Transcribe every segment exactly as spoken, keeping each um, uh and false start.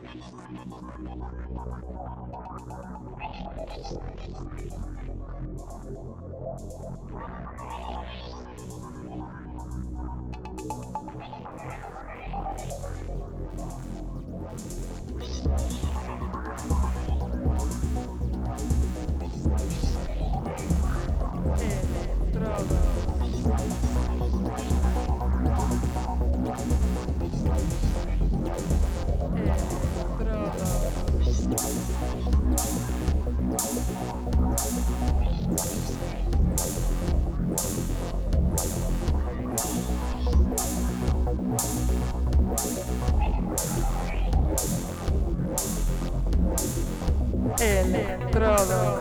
Electrodos.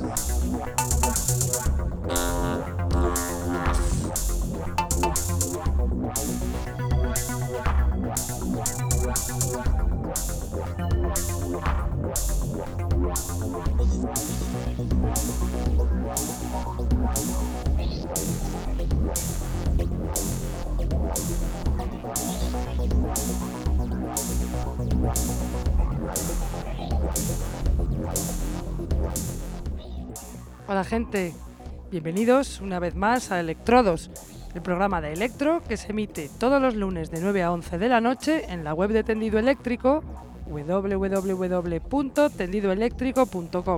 Hola gente, bienvenidos una vez más a Electrodos, el programa de electro que se emite todos los lunes de nueve a once de la noche en la web de Tendido Eléctrico doble u doble u doble u punto tendido eléctrico punto com.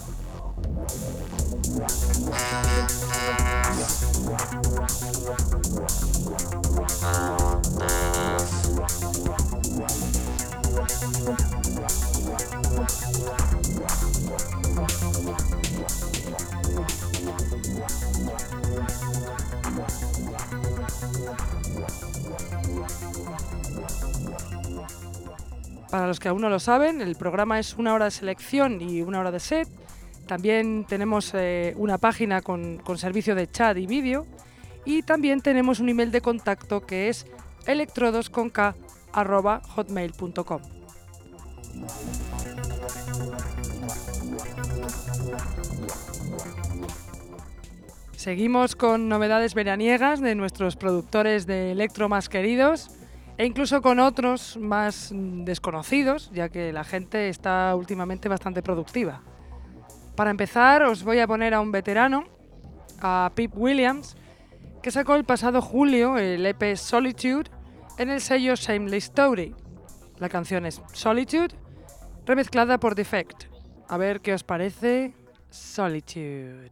Para los que aún no lo saben, el programa es una hora de selección y una hora de set. También tenemos eh, una página con, con servicio de chat y vídeo. Y también tenemos un email de contacto que es electrodosconk arroba hotmail punto com. Seguimos con novedades veraniegas de nuestros productores de electro más queridos e incluso con otros más desconocidos, ya que la gente está últimamente bastante productiva. Para empezar, os voy a poner a un veterano, a Pip Williams, que sacó el pasado julio el E P Solitude en el sello Shameless Story. La canción es Solitude, remezclada por Defect. A ver qué os parece Solitude.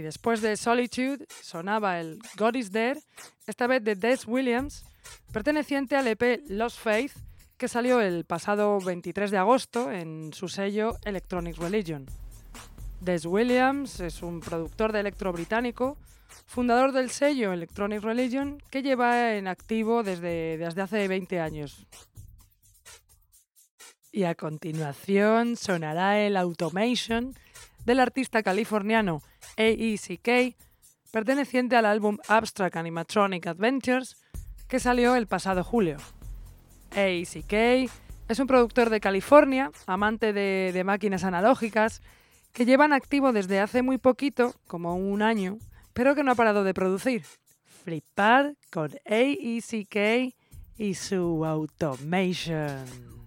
después de Solitude sonaba el God Is There, esta vez de Des Williams, perteneciente al E P Lost Faith, que salió el pasado veintitrés de agosto en su sello Electronic Religion. Des Williams es un productor de electro británico, fundador del sello Electronic Religion, que lleva en activo desde, desde hace veinte años. Y a continuación sonará el Automation del artista californiano A E C K, perteneciente al álbum Abstract Animatronic Adventures, que salió el pasado julio. A E C K es un productor de California, amante de, de máquinas analógicas, que llevan activo desde hace muy poquito, como un año, pero que no ha parado de producir. Flipar con A E C K y su Automation.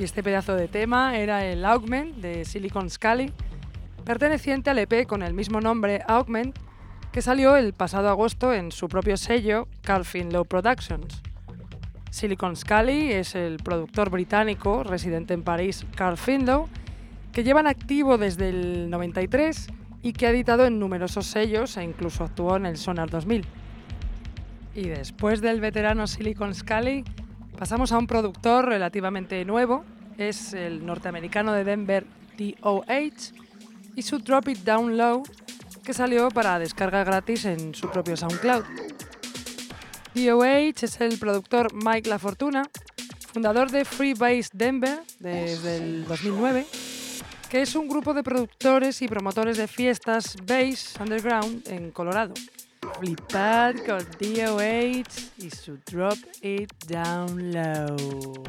Y este pedazo de tema era el Augment de Silicon Scully, perteneciente al E P con el mismo nombre, Augment, que salió el pasado agosto en su propio sello, Carl Finlow Productions. Silicon Scully es el productor británico residente en París, Carl Finlow, que lleva en activo desde el noventa y tres y que ha editado en numerosos sellos e incluso actuó en el Sonar dos mil. Y después del veterano Silicon Scully, pasamos a un productor relativamente nuevo, es el norteamericano de Denver D O H y su Drop It Down Low, que salió para descarga gratis en su propio SoundCloud. D O H es el productor Mike LaFortuna, fundador de Freebase Denver desde el dos mil nueve, que es un grupo de productores y promotores de fiestas bass underground en Colorado. Flipad con D O H y su Drop It Down Low.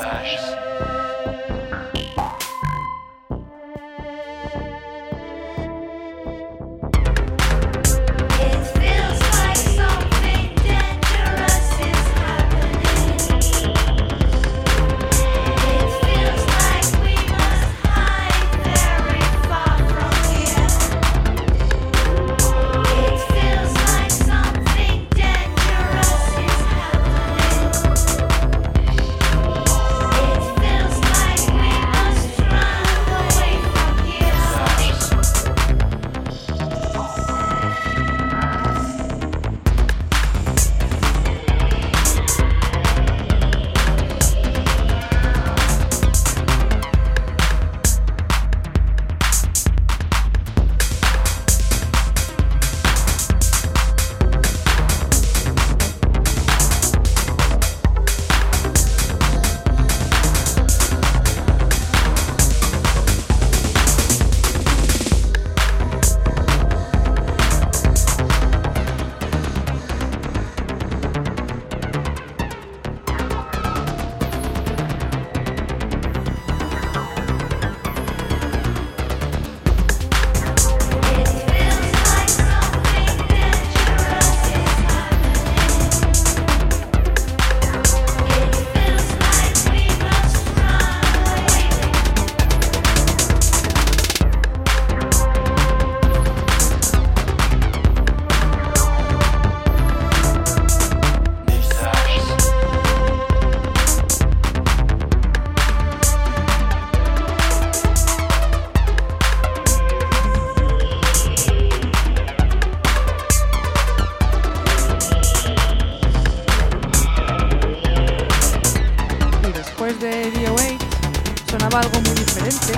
Algo muy diferente,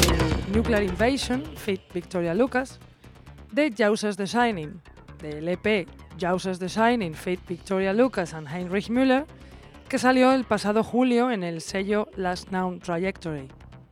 el Nuclear Invasion, feat. Victoria Lucas, de Joseph the Shining, del E P Joseph the Shining, feat. Victoria Lucas and Heinrich Müller, que salió el pasado julio en el sello Last Known Trajectory.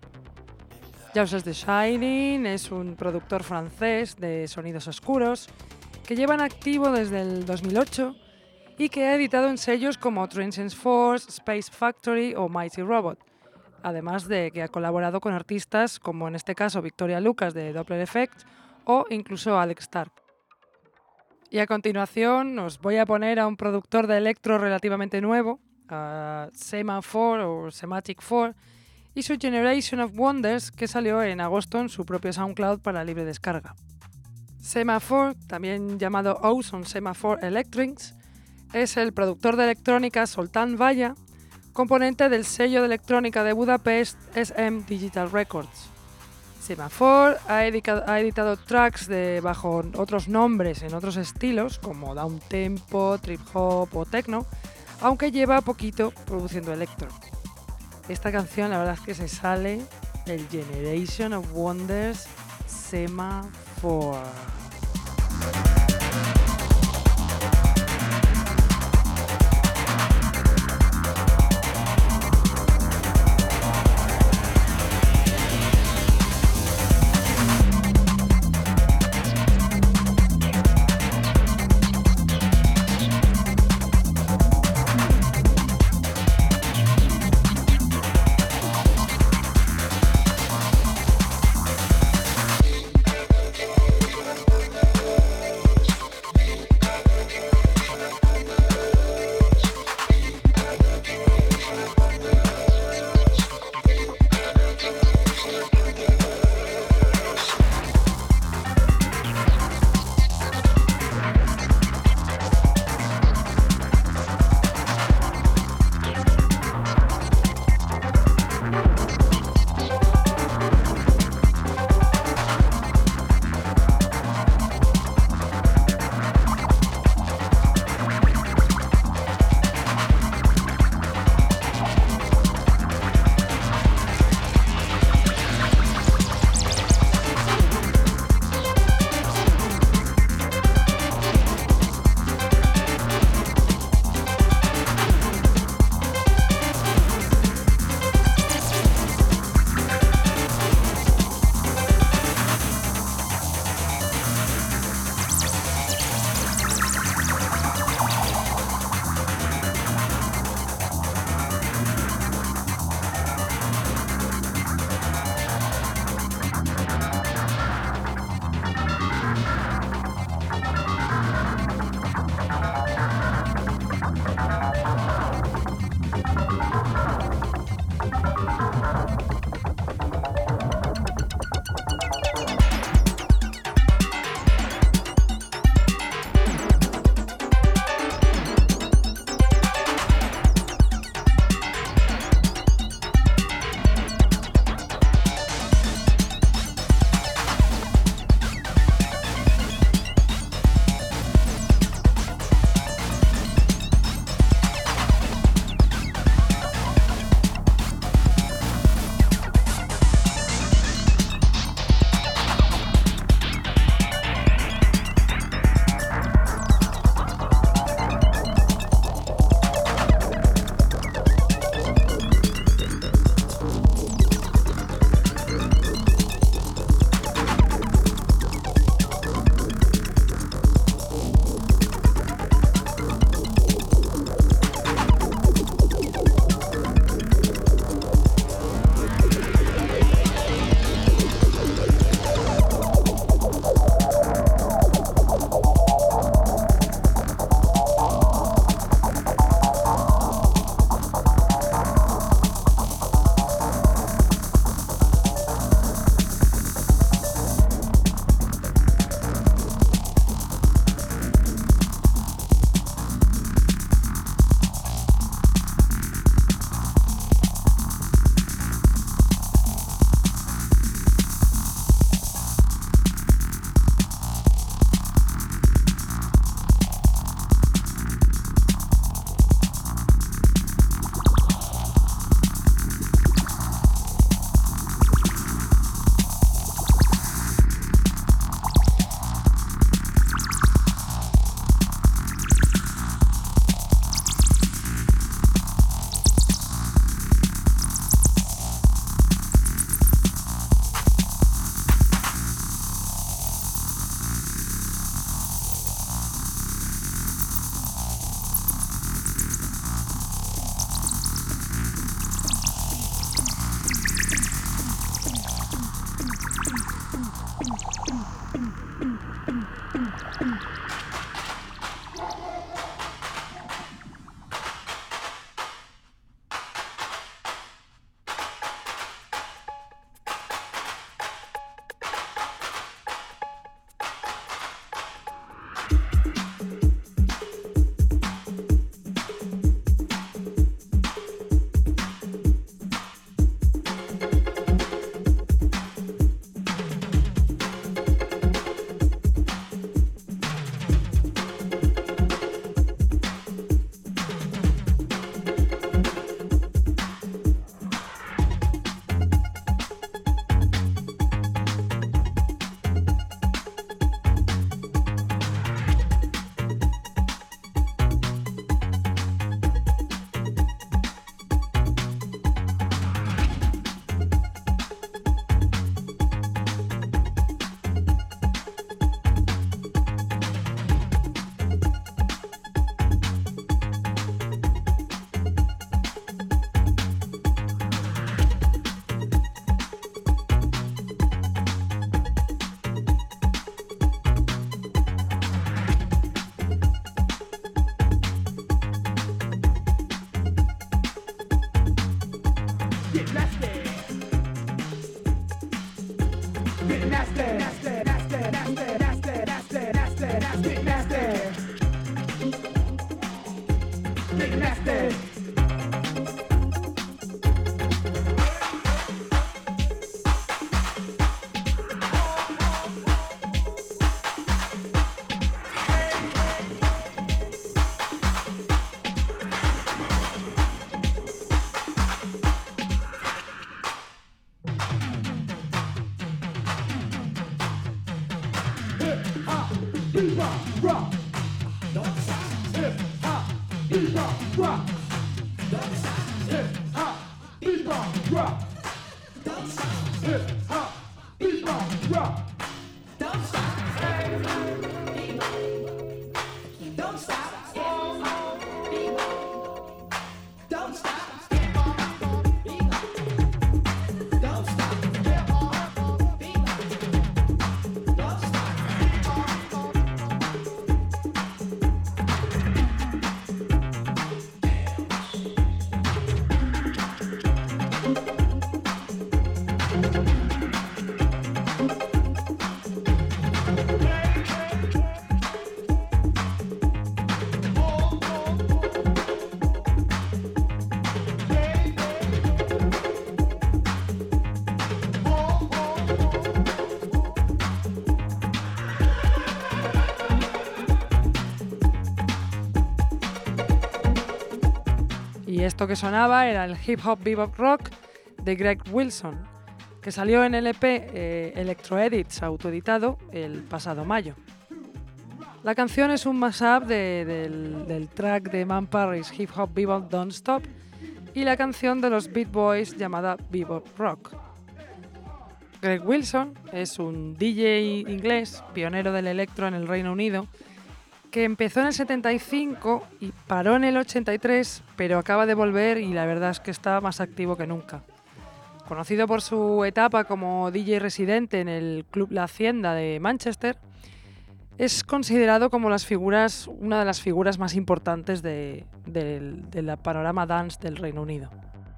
Joseph the Shining es un productor francés de sonidos oscuros que lleva en activo desde el dos mil ocho y que ha editado en sellos como Transcendence Force, Space Factory o Mighty Robot. Además de que ha colaborado con artistas como en este caso Victoria Lucas de Doppler Effect o incluso Alex Stark. Y a continuación os voy a poner a un productor de electro relativamente nuevo, a Semaphore o Semantic four, y su Generation of Wonders, que salió en agosto en su propio SoundCloud para libre descarga. Semaphore, también llamado Ozone Semaphore Electrics, es el productor de electrónica Soltan Valla, componente del sello de electrónica de Budapest S M Digital Records. Semaphore ha, editado, ha editado tracks de, bajo otros nombres en otros estilos como downtempo, trip hop o techno, aunque lleva poquito produciendo electro. Esta canción la verdad es que se sale del Generation of Wonders Semaphore. nasty. Bebop rock, don't stop. Hip hop, bebop rock, don't stop. Hip hop, bebop rock, don't stop. Hip hop, bebop rock, don't stop. Hip hop, bebop, don't stop. Hip hop, bebop, don't stop. Hip hop, bebop, don't stop. Hip hop, bebop, don't stop. Y esto que sonaba era el Hip Hop Bebop Rock de Greg Wilson, que salió en el E P eh, Electro Edits autoeditado el pasado mayo. La canción es un mashup de, del, del track de Man Parry's Hip Hop Bebop Don't Stop y la canción de los Beat Boys llamada Bebop Rock. Greg Wilson es un D J inglés, pionero del electro en el Reino Unido, que empezó en el setenta y cinco y paró en el ochenta y tres, pero acaba de volver y la verdad es que está más activo que nunca. Conocido por su etapa como D J residente en el Club La Hacienda de Manchester, es considerado como las figuras, una de las figuras más importantes de, de, de la panorama dance del Reino Unido.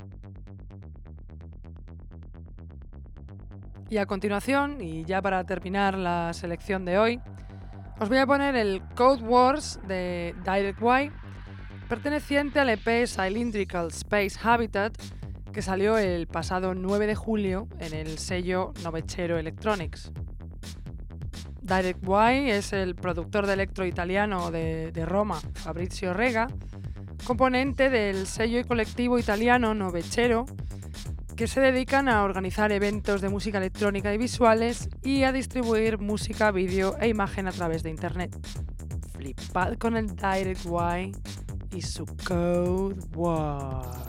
Y a continuación, y ya para terminar la selección de hoy, os voy a poner el Code Wars de Direct Y, perteneciente al E P Cylindrical Space Habitat, que salió el pasado nueve de julio en el sello Novecero Electronics. Direct Y es el productor de electro italiano de, de Roma, Fabrizio Rega, componente del sello y colectivo italiano Novecero, que se dedican a organizar eventos de música electrónica y visuales y a distribuir música, vídeo e imagen a través de internet. Flipad con el Direct Y y su Code Wars.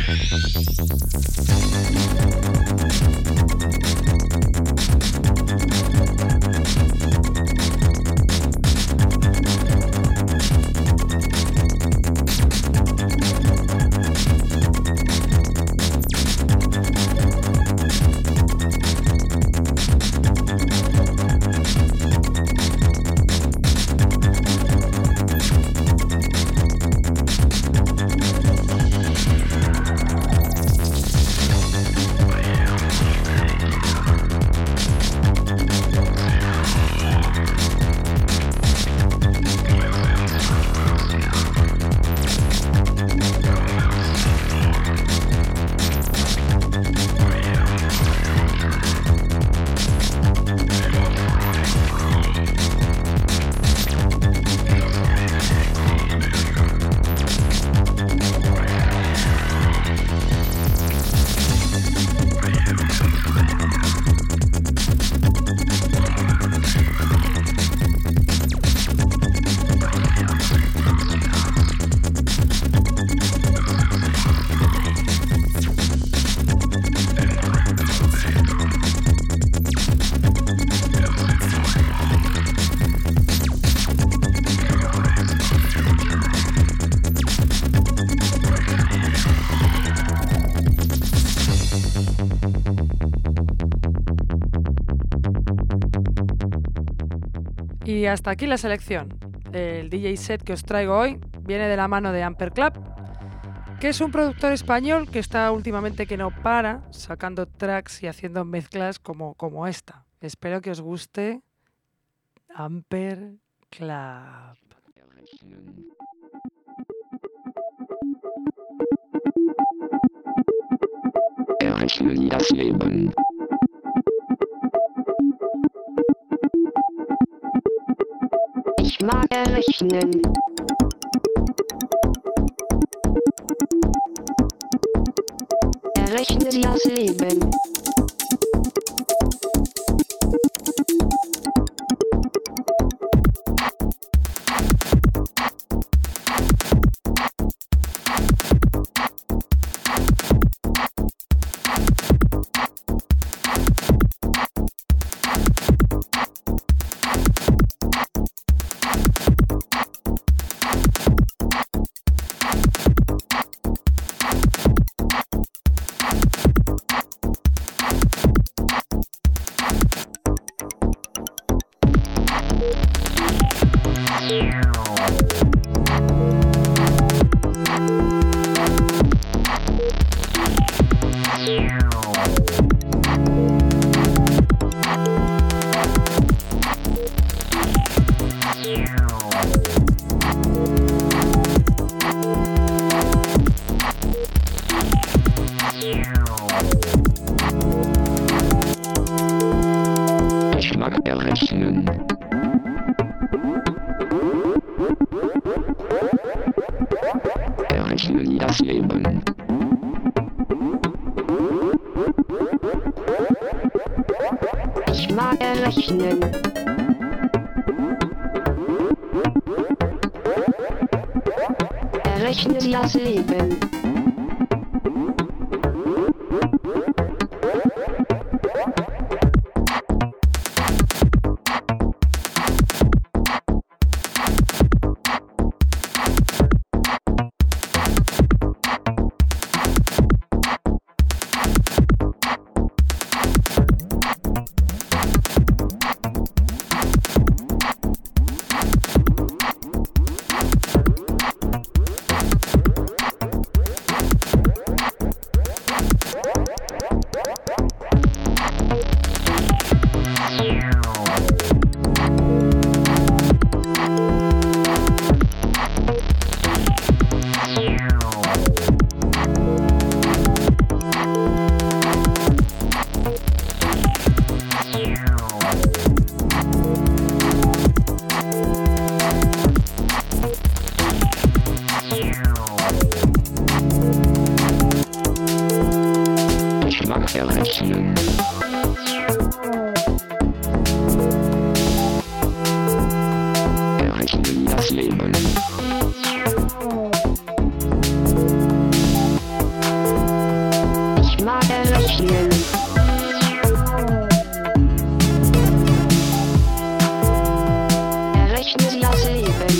Y hasta aquí la selección. El D J set que os traigo hoy viene de la mano de Amper Club, que es un productor español que está últimamente que no para sacando tracks y haciendo mezclas como, como esta. Espero que os guste Amper Club. Errechnen das Leben. Ich mag errechnen. Errechne das Leben. Ich mag errechnen. Errechnen das Leben. Ich mag errechnen. Errechnen das Leben. Errechnen. Errechnen das Leben. rechnen. Errechnen Sie das Leben.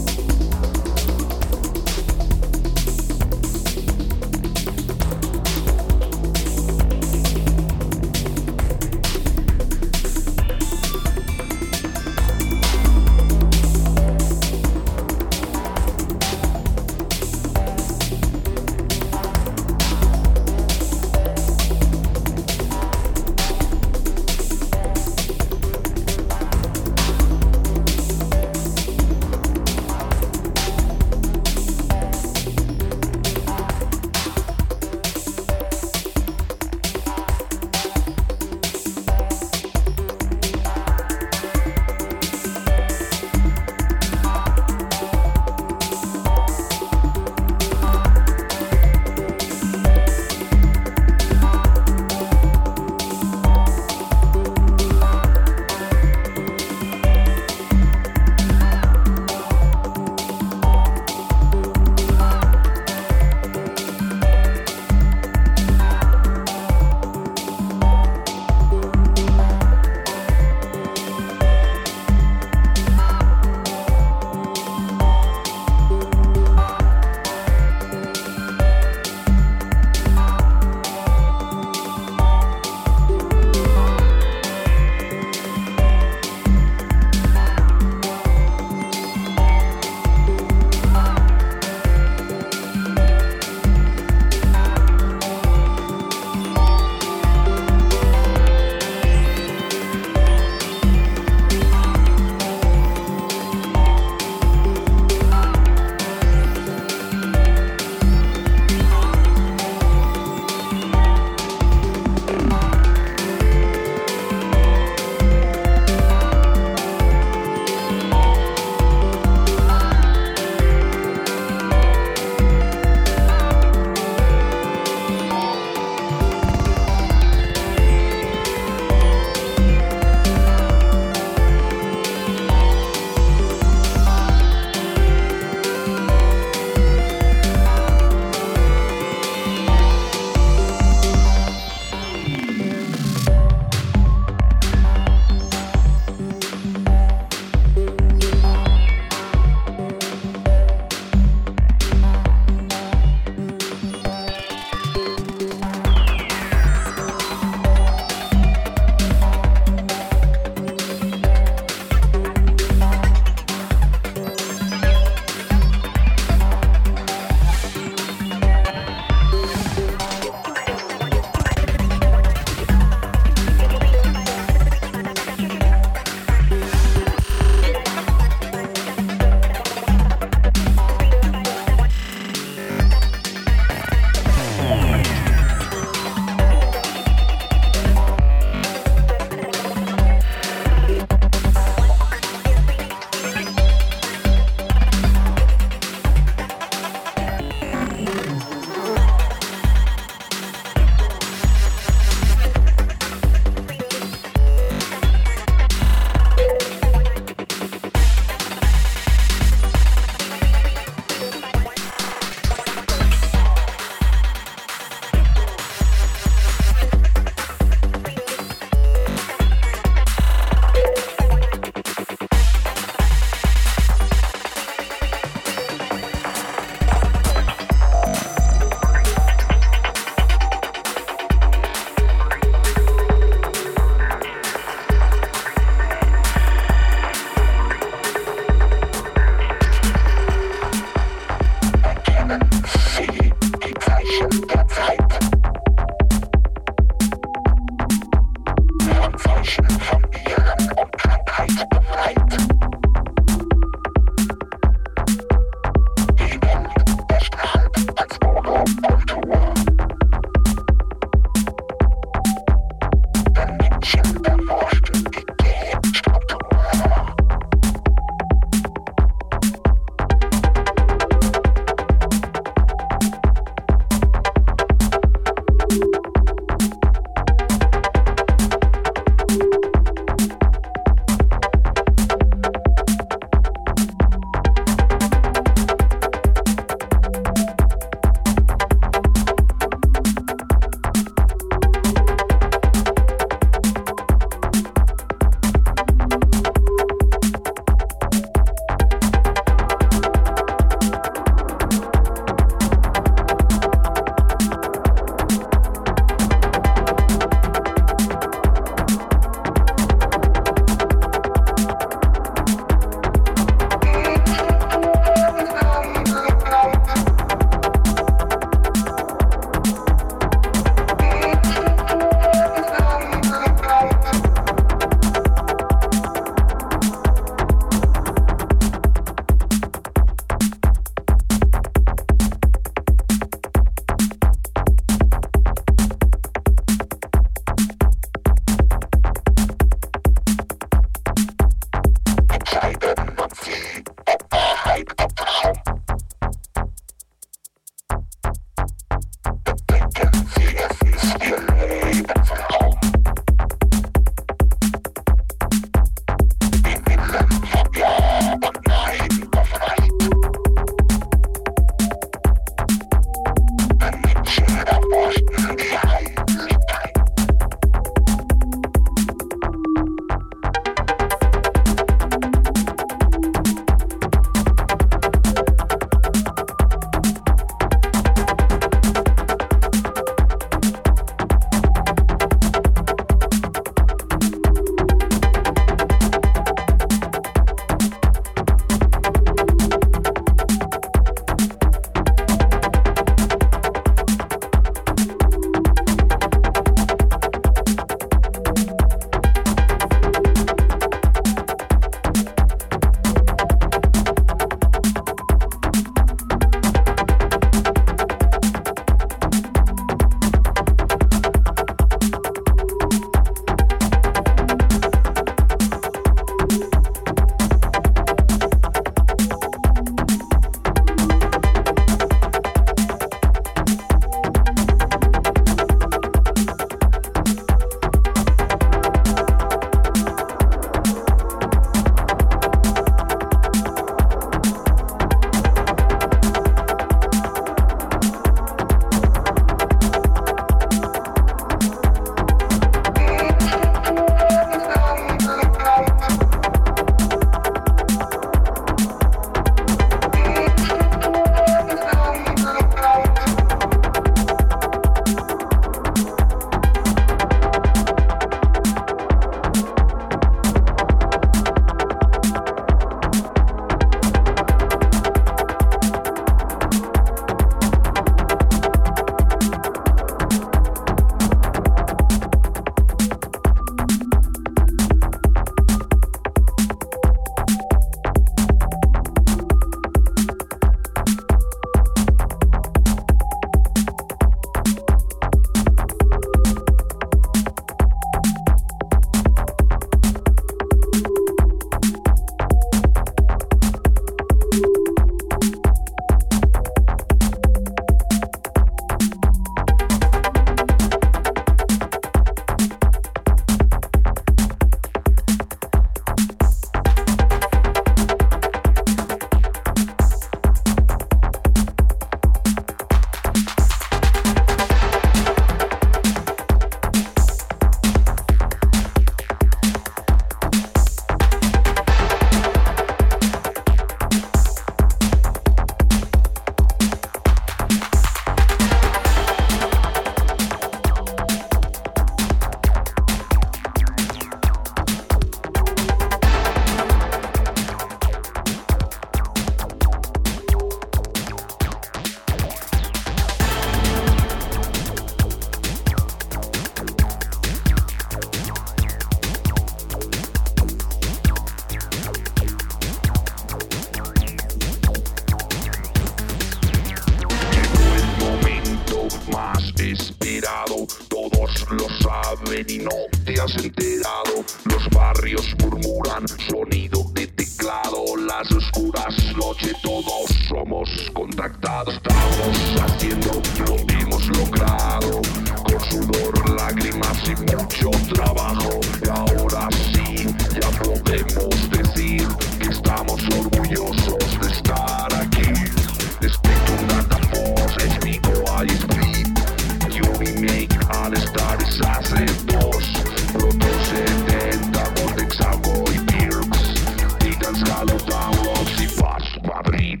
saben y no te has enterado. Los barrios murmuran, sonido de teclado. Las oscuras noches todos somos contactados. Estamos haciendo, lo hemos logrado. Con sudor, lágrimas y mucho trabajo. Y ahora sí, ya podemos decir que estamos orgullosos de estar aquí. Spectrum Data Force, H P, Go, I S P, Unimake, All-Star, Sasse dos, Proto setenta, Vortex, Algo y Pirx, Titans, Halo, Downloads y Fast Madrid.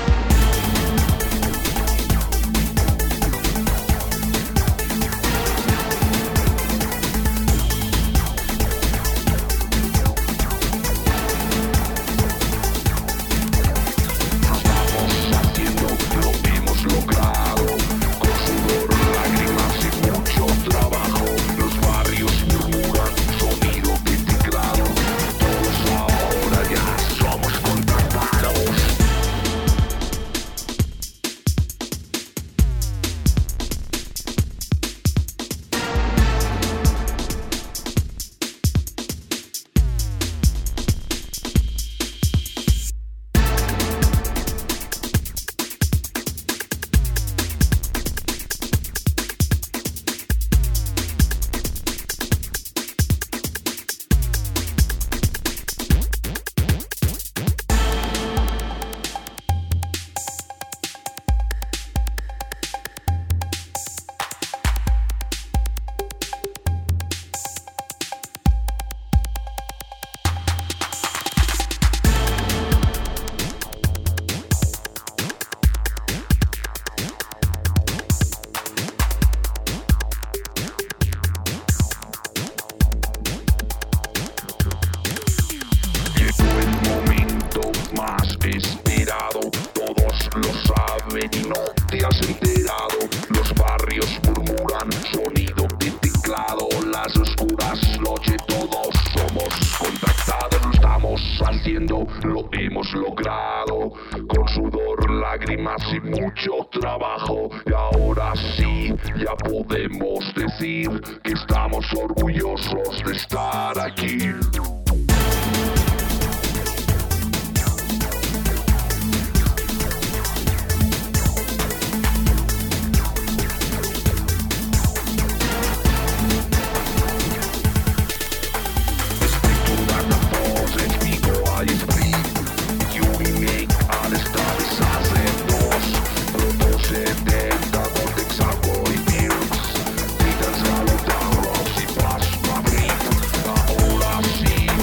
Lo hemos logrado, con sudor, lágrimas y mucho trabajo. Y ahora sí, ya podemos decir que estamos orgullosos de estar aquí. Sí.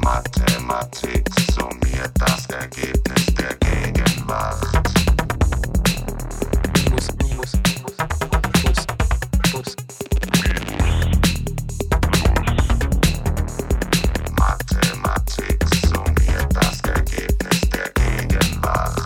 Mathematik summiert das Ergebnis der Gegenwart. Muss, muss, muss, muss, muss. Mathematik summiert das Ergebnis der Gegenwart.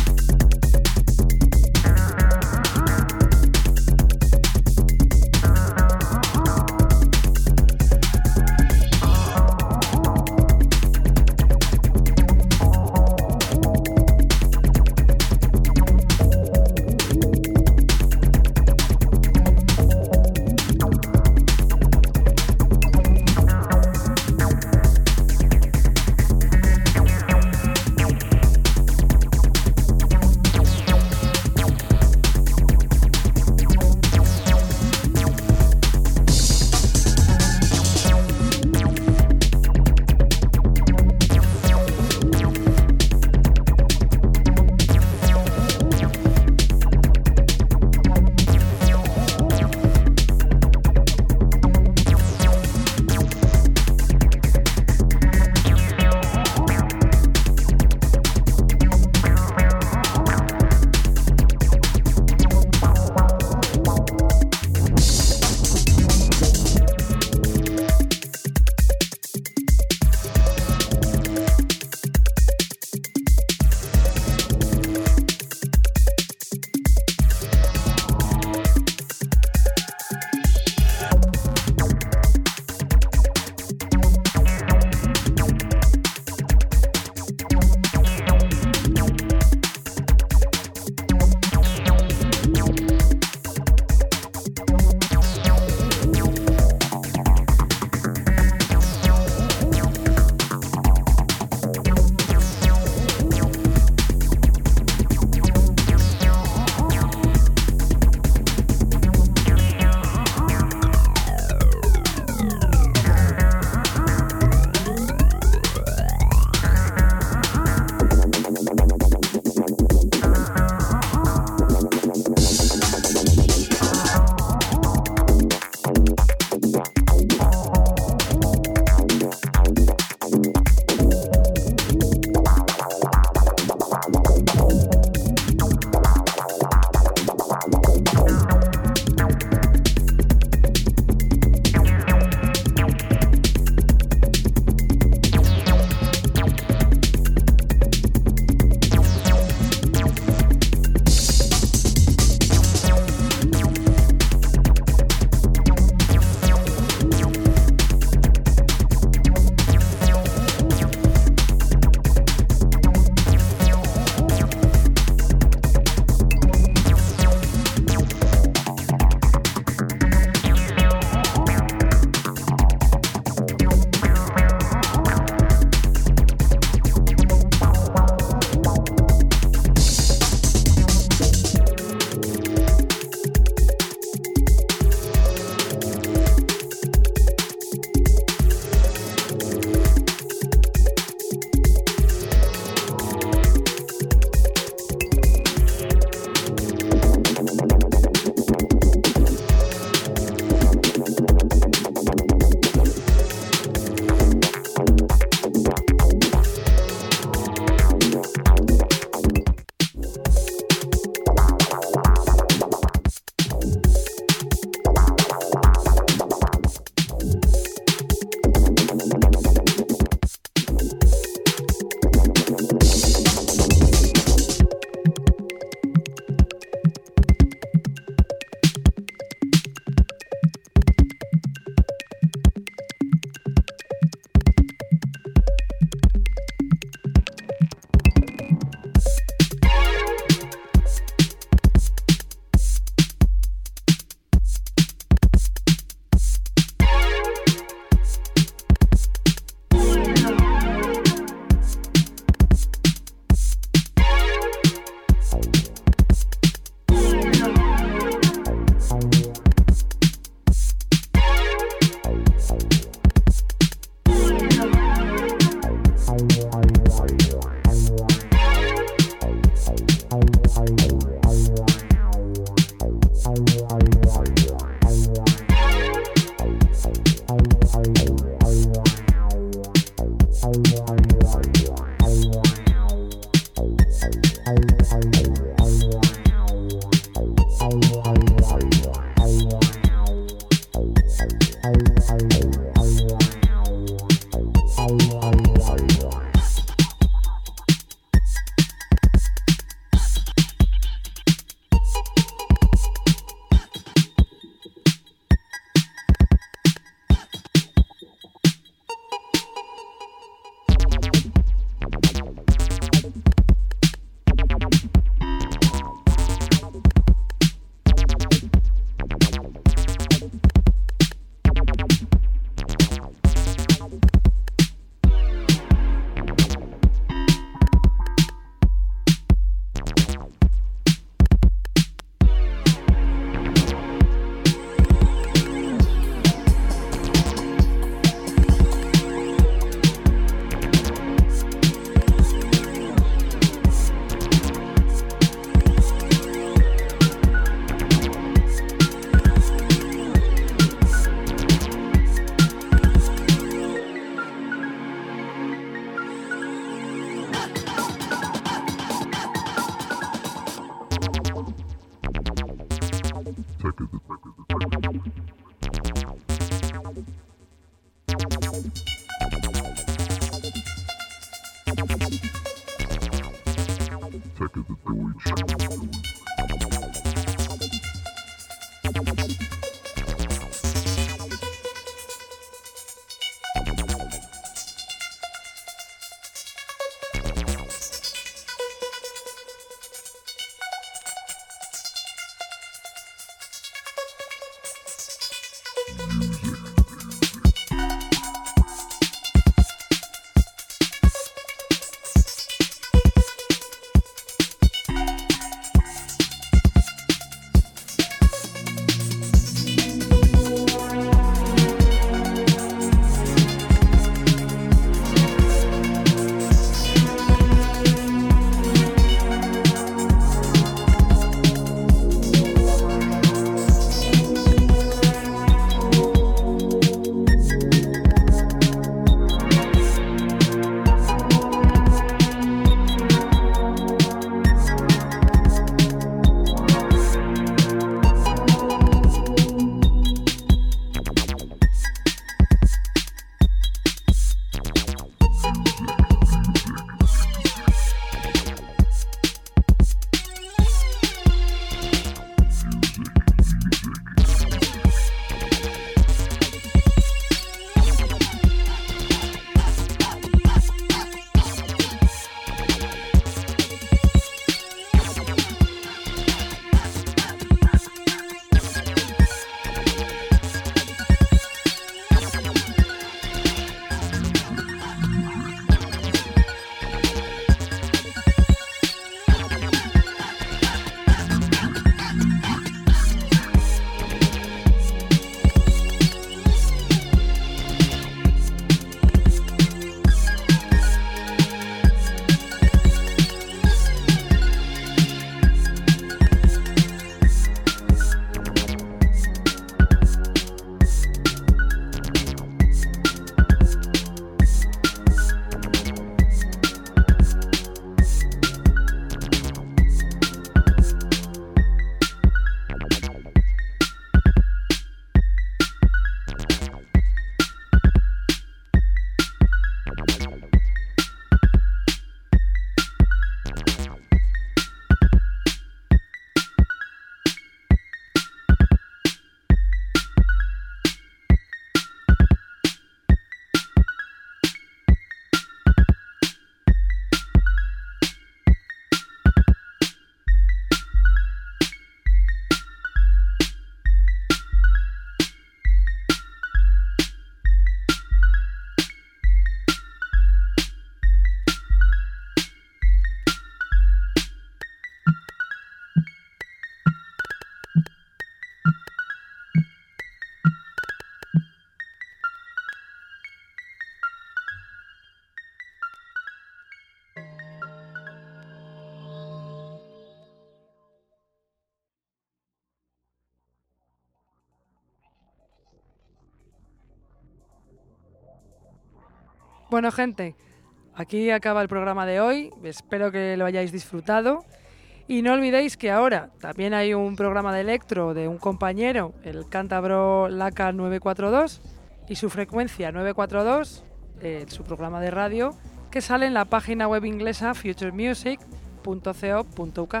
Bueno, gente, aquí acaba el programa de hoy. Espero que lo hayáis disfrutado. Y no olvidéis que ahora también hay un programa de electro de un compañero, el cántabro Laca nueve cuatro dos, y su frecuencia nueve cuatro dos, eh, su programa de radio, que sale en la página web inglesa future music punto co punto u k.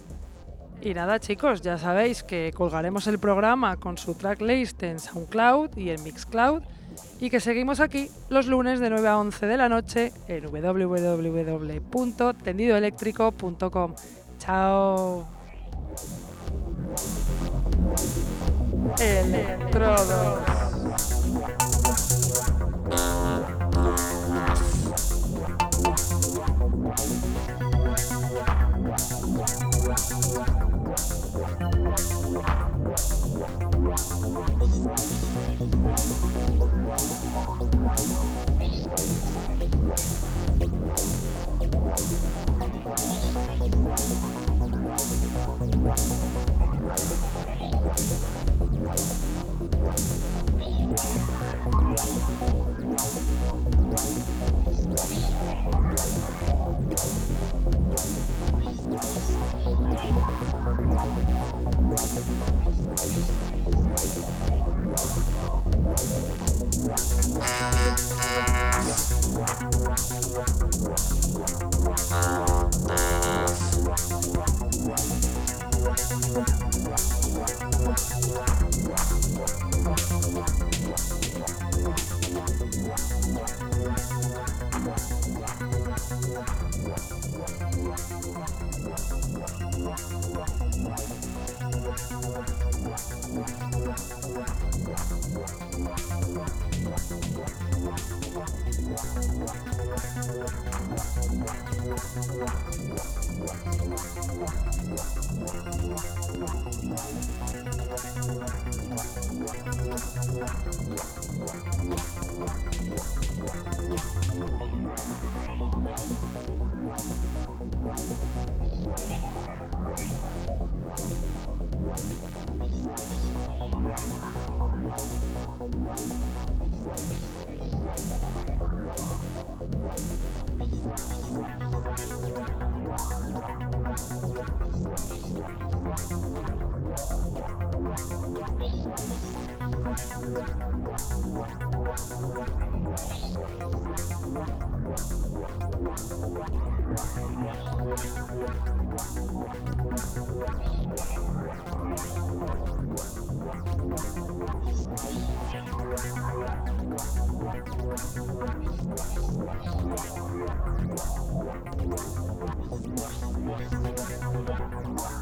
Y nada, chicos, ya sabéis que colgaremos el programa con su tracklist en SoundCloud y en Mixcloud, y que seguimos aquí los lunes de nueve a once de la noche en w w w punto tendido eléctrico punto com. Chao. Electrodos. We'll be right back. We'll be right back.